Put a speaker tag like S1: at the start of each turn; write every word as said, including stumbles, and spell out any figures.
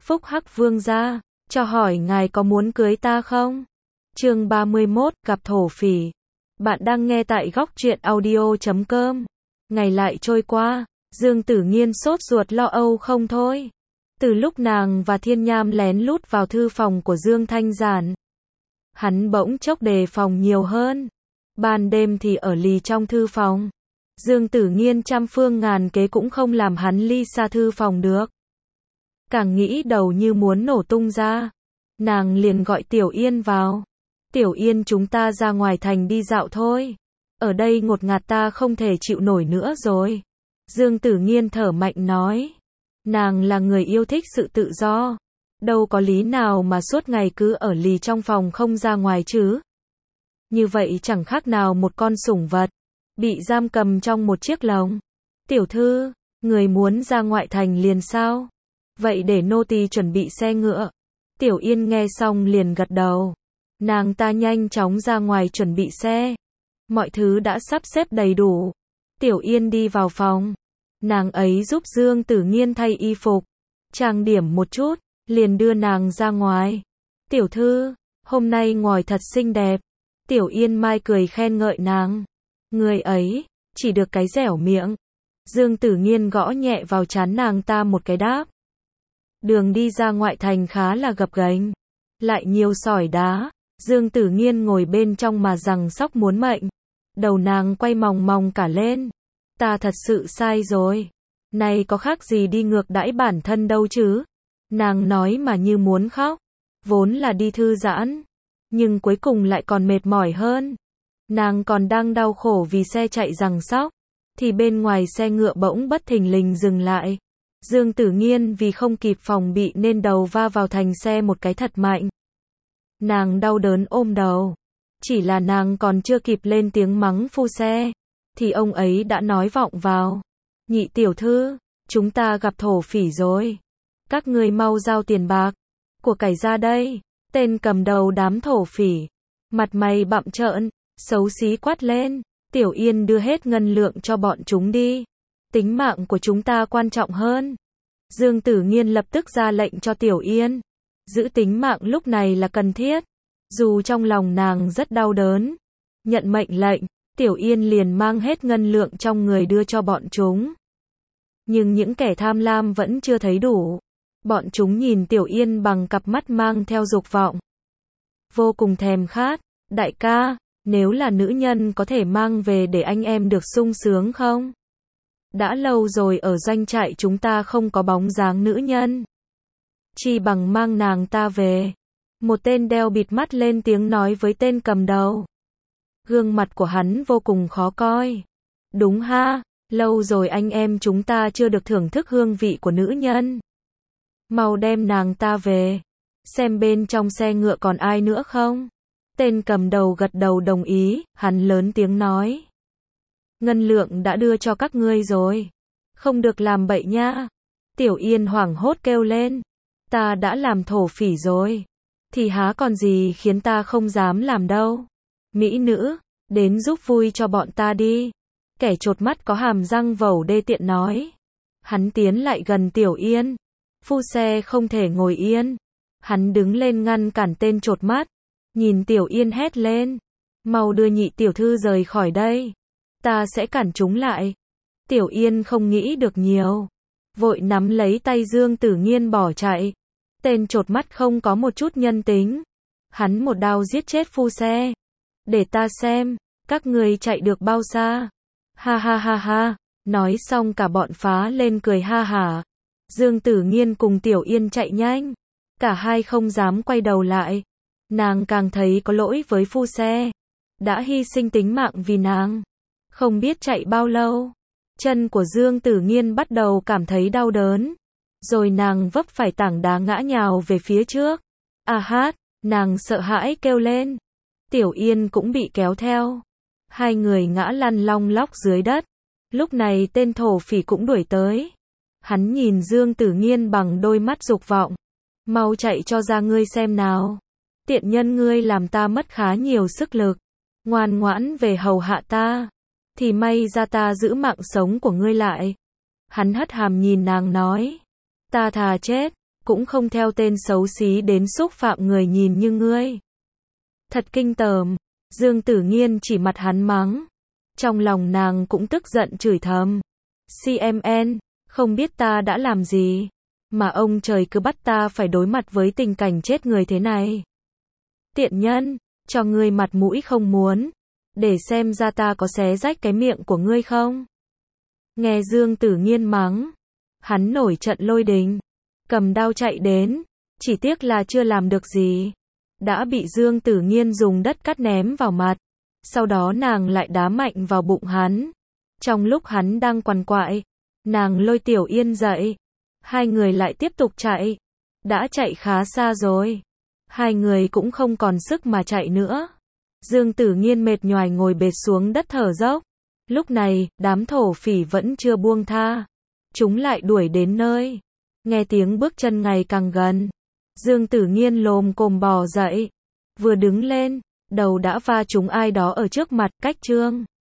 S1: Phúc Hắc Vương gia, cho hỏi ngài có muốn cưới ta không? Chương ba mươi mốt, gặp thổ phỉ. Bạn đang nghe tại góc truyện audio chấm com. Ngày lại trôi qua, Dương Tử Nghiên sốt ruột lo âu không thôi. Từ lúc nàng và Thiên Nham lén lút vào thư phòng của Dương Thanh Giản, hắn bỗng chốc đề phòng nhiều hơn. Ban đêm thì ở lì trong thư phòng. Dương Tử Nghiên trăm phương ngàn kế cũng không làm hắn ly xa thư phòng được. Càng nghĩ đầu như muốn nổ tung ra. Nàng liền gọi Tiểu Yên vào. Tiểu Yên, chúng ta ra ngoài thành đi dạo thôi. Ở đây ngột ngạt ta không thể chịu nổi nữa rồi. Dương Tử Nghiên thở mạnh nói. Nàng là người yêu thích sự tự do. Đâu có lý nào mà suốt ngày cứ ở lì trong phòng không ra ngoài chứ. Như vậy chẳng khác nào một con sủng vật bị giam cầm trong một chiếc lồng. Tiểu thư, người muốn ra ngoại thành liền sao? Vậy để nô tỳ chuẩn bị xe ngựa. Tiểu Yên nghe xong liền gật đầu. Nàng ta nhanh chóng ra ngoài chuẩn bị xe. Mọi thứ đã sắp xếp đầy đủ. Tiểu Yên đi vào phòng. Nàng ấy giúp Dương Tử Nghiên thay y phục, trang điểm một chút, liền đưa nàng ra ngoài. Tiểu thư, hôm nay ngồi thật xinh đẹp. Tiểu Yên Mai cười khen ngợi nàng. Người ấy, chỉ được cái dẻo miệng. Dương Tử Nghiên gõ nhẹ vào trán nàng ta một cái đáp. Đường đi ra ngoại thành khá là gập ghềnh, lại nhiều sỏi đá. Dương Tử Nghiên ngồi bên trong mà rằng sóc muốn mệnh. Đầu nàng quay mòng mòng cả lên. Ta thật sự sai rồi. Này có khác gì đi ngược đãi bản thân đâu chứ. Nàng nói mà như muốn khóc. Vốn là đi thư giãn, nhưng cuối cùng lại còn mệt mỏi hơn. Nàng còn đang đau khổ vì xe chạy giằng xóc, thì bên ngoài xe ngựa bỗng bất thình lình dừng lại. Dương Tử Nghiên vì không kịp phòng bị nên đầu va vào thành xe một cái thật mạnh. Nàng đau đớn ôm đầu. Chỉ là nàng còn chưa kịp lên tiếng mắng phu xe, thì ông ấy đã nói vọng vào. Nhị tiểu thư, chúng ta gặp thổ phỉ rồi. Các ngươi mau giao tiền bạc của cải ra đây. Tên cầm đầu đám thổ phỉ, mặt mày bặm trợn, xấu xí quát lên. Tiểu Yên, đưa hết ngân lượng cho bọn chúng đi. Tính mạng của chúng ta quan trọng hơn. Dương Tử Nghiên lập tức ra lệnh cho Tiểu Yên. Giữ tính mạng lúc này là cần thiết. Dù trong lòng nàng rất đau đớn. Nhận mệnh lệnh, Tiểu Yên liền mang hết ngân lượng trong người đưa cho bọn chúng. Nhưng những kẻ tham lam vẫn chưa thấy đủ. Bọn chúng nhìn Tiểu Yên bằng cặp mắt mang theo dục vọng. Vô cùng thèm khát. Đại ca, nếu là nữ nhân có thể mang về để anh em được sung sướng không? Đã lâu rồi ở doanh trại chúng ta không có bóng dáng nữ nhân. Chi bằng mang nàng ta về. Một tên đeo bịt mắt lên tiếng nói với tên cầm đầu. Gương mặt của hắn vô cùng khó coi. Đúng ha, lâu rồi anh em chúng ta chưa được thưởng thức hương vị của nữ nhân. Mau đem nàng ta về. Xem bên trong xe ngựa còn ai nữa không? Tên cầm đầu gật đầu đồng ý, hắn lớn tiếng nói. Ngân lượng đã đưa cho các ngươi rồi. Không được làm bậy nha. Tiểu Yên hoảng hốt kêu lên. Ta đã làm thổ phỉ rồi. Thì há còn gì khiến ta không dám làm đâu. Mỹ nữ, đến giúp vui cho bọn ta đi. Kẻ chột mắt có hàm răng vẩu đê tiện nói. Hắn tiến lại gần Tiểu Yên. Phu xe không thể ngồi yên. Hắn đứng lên ngăn cản tên chột mắt. Nhìn Tiểu Yên hét lên. Mau đưa nhị tiểu thư rời khỏi đây. Ta sẽ cản chúng lại. Tiểu Yên không nghĩ được nhiều. Vội nắm lấy tay Dương Tử Nghiên bỏ chạy. Tên chột mắt không có một chút nhân tính. Hắn một đao giết chết phu xe. Để ta xem, các người chạy được bao xa. Ha ha ha ha. Nói xong cả bọn phá lên cười ha hả. Dương Tử Nghiên cùng Tiểu Yên chạy nhanh. Cả hai không dám quay đầu lại. Nàng càng thấy có lỗi với phu xe. Đã hy sinh tính mạng vì nàng. Không biết chạy bao lâu. Chân của Dương Tử Nghiên bắt đầu cảm thấy đau đớn. Rồi nàng vấp phải tảng đá ngã nhào về phía trước. À hát, nàng sợ hãi kêu lên. Tiểu Yên cũng bị kéo theo. Hai người ngã lăn long lóc dưới đất. Lúc này tên thổ phỉ cũng đuổi tới. Hắn nhìn Dương Tử Nghiên bằng đôi mắt dục vọng. Mau chạy cho ra ngươi xem nào. Tiện nhân ngươi làm ta mất khá nhiều sức lực. Ngoan ngoãn về hầu hạ ta. Thì may ra ta giữ mạng sống của ngươi lại. Hắn hất hàm nhìn nàng nói. Ta thà chết, cũng không theo tên xấu xí đến xúc phạm người nhìn như ngươi. Thật kinh tởm. Dương Tử Nghiên chỉ mặt hắn mắng. Trong lòng nàng cũng tức giận chửi thầm. xê em en, không biết ta đã làm gì, mà ông trời cứ bắt ta phải đối mặt với tình cảnh chết người thế này. Tiện nhân, cho ngươi mặt mũi không muốn, để xem ra ta có xé rách cái miệng của ngươi không. Nghe Dương Tử Nghiên mắng, hắn nổi trận lôi đình, cầm đao chạy đến, chỉ tiếc là chưa làm được gì, đã bị Dương Tử Nghiên dùng đất cát ném vào mặt, sau đó nàng lại đá mạnh vào bụng hắn. Trong lúc hắn đang quằn quại, nàng lôi Tiểu Yên dậy, hai người lại tiếp tục chạy, đã chạy khá xa rồi, hai người cũng không còn sức mà chạy nữa. Dương Tử Nghiên mệt nhoài ngồi bệt xuống đất thở dốc. Lúc này, đám thổ phỉ vẫn chưa buông tha, chúng lại đuổi đến nơi. Nghe tiếng bước chân ngày càng gần, Dương Tử Nghiên lồm cồm bò dậy, vừa đứng lên, đầu đã va trúng ai đó ở trước mặt. Cách Trương